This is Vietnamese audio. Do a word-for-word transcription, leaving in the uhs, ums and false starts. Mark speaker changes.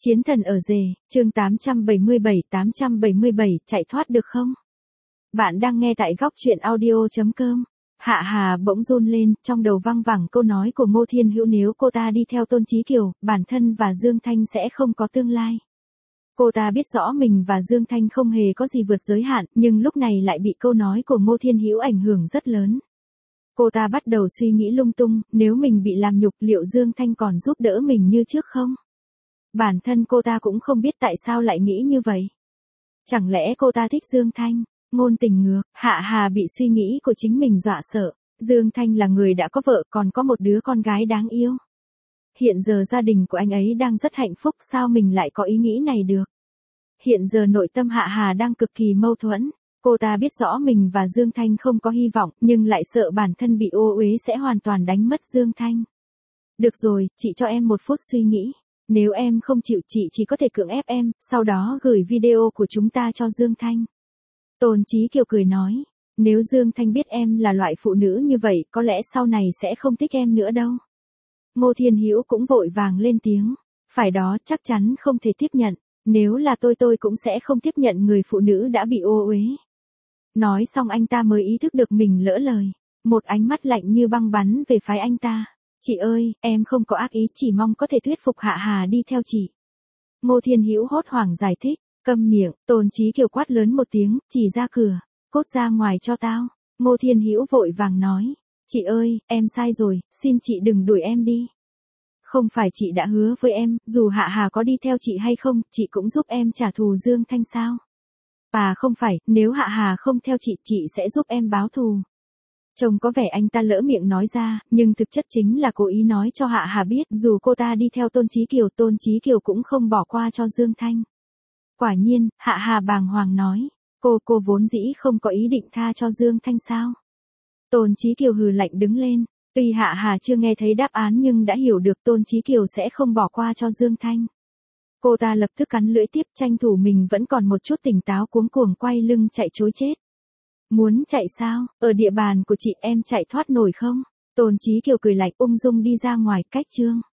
Speaker 1: Chiến thần ở rể, chương tám trăm bảy mươi bảy tám trăm bảy mươi bảy, chạy thoát được không? Bạn đang nghe tại góc truyện audio chấm com. Hạ Hà bỗng run lên, trong đầu văng vẳng câu nói của Ngô Thiên Hữu, nếu cô ta đi theo Tôn Chí Kiều, bản thân và Dương Thanh sẽ không có tương lai. Cô ta biết rõ mình và Dương Thanh không hề có gì vượt giới hạn, nhưng lúc này lại bị câu nói của Ngô Thiên Hữu ảnh hưởng rất lớn. Cô ta bắt đầu suy nghĩ lung tung, nếu mình bị làm nhục liệu Dương Thanh còn giúp đỡ mình như trước không? Bản thân cô ta cũng không biết tại sao lại nghĩ như vậy. Chẳng lẽ cô ta thích Dương Thanh? Ngôn tình ngược, Hạ Hà bị suy nghĩ của chính mình dọa sợ. Dương Thanh là người đã có vợ, còn có một đứa con gái đáng yêu. Hiện giờ gia đình của anh ấy đang rất hạnh phúc, sao mình lại có ý nghĩ này được? Hiện giờ nội tâm Hạ Hà đang cực kỳ mâu thuẫn. Cô ta biết rõ mình và Dương Thanh không có hy vọng, nhưng lại sợ bản thân bị ô uế sẽ hoàn toàn đánh mất Dương Thanh. Được rồi, chị cho em một phút suy nghĩ. Nếu em không chịu, chị chỉ có thể cưỡng ép em, sau đó gửi video của chúng ta cho Dương Thanh. Tôn Chí Kiều cười nói, nếu Dương Thanh biết em là loại phụ nữ như vậy, có lẽ sau này sẽ không thích em nữa đâu. Ngô Thiên Hữu cũng vội vàng lên tiếng, phải đó, chắc chắn không thể tiếp nhận, nếu là tôi tôi cũng sẽ không tiếp nhận người phụ nữ đã bị ô uế. Nói xong anh ta mới ý thức được mình lỡ lời, một ánh mắt lạnh như băng bắn về phái anh ta. Chị ơi, em không có ác ý, chỉ mong có thể thuyết phục Hạ Hà đi theo chị. Ngô Thiên Hữu hốt hoảng giải thích, câm miệng. Tôn Chí Kiều quát lớn một tiếng, chỉ ra cửa, cút ra ngoài cho tao. Ngô Thiên Hữu vội vàng nói, chị ơi, em sai rồi, xin chị đừng đuổi em đi. Không phải chị đã hứa với em, dù Hạ Hà có đi theo chị hay không, chị cũng giúp em trả thù Dương Thanh sao? À không phải, nếu Hạ Hà không theo chị, chị sẽ giúp em báo thù. Trông có vẻ anh ta lỡ miệng nói ra, nhưng thực chất chính là cố ý nói cho Hạ Hà biết, dù cô ta đi theo Tôn Chí Kiều, Tôn Chí Kiều cũng không bỏ qua cho Dương Thanh. Quả nhiên, Hạ Hà bàng hoàng nói, cô cô vốn dĩ không có ý định tha cho Dương Thanh sao? Tôn Chí Kiều hừ lạnh đứng lên, tuy Hạ Hà chưa nghe thấy đáp án nhưng đã hiểu được Tôn Chí Kiều sẽ không bỏ qua cho Dương Thanh. Cô ta lập tức cắn lưỡi tiếp, tranh thủ mình vẫn còn một chút tỉnh táo, cuống cuồng quay lưng chạy trối chết. Muốn chạy sao? Ở địa bàn của chị em chạy thoát nổi không? Tôn Chí Kiều cười lạnh ung dung đi ra ngoài, cách chương.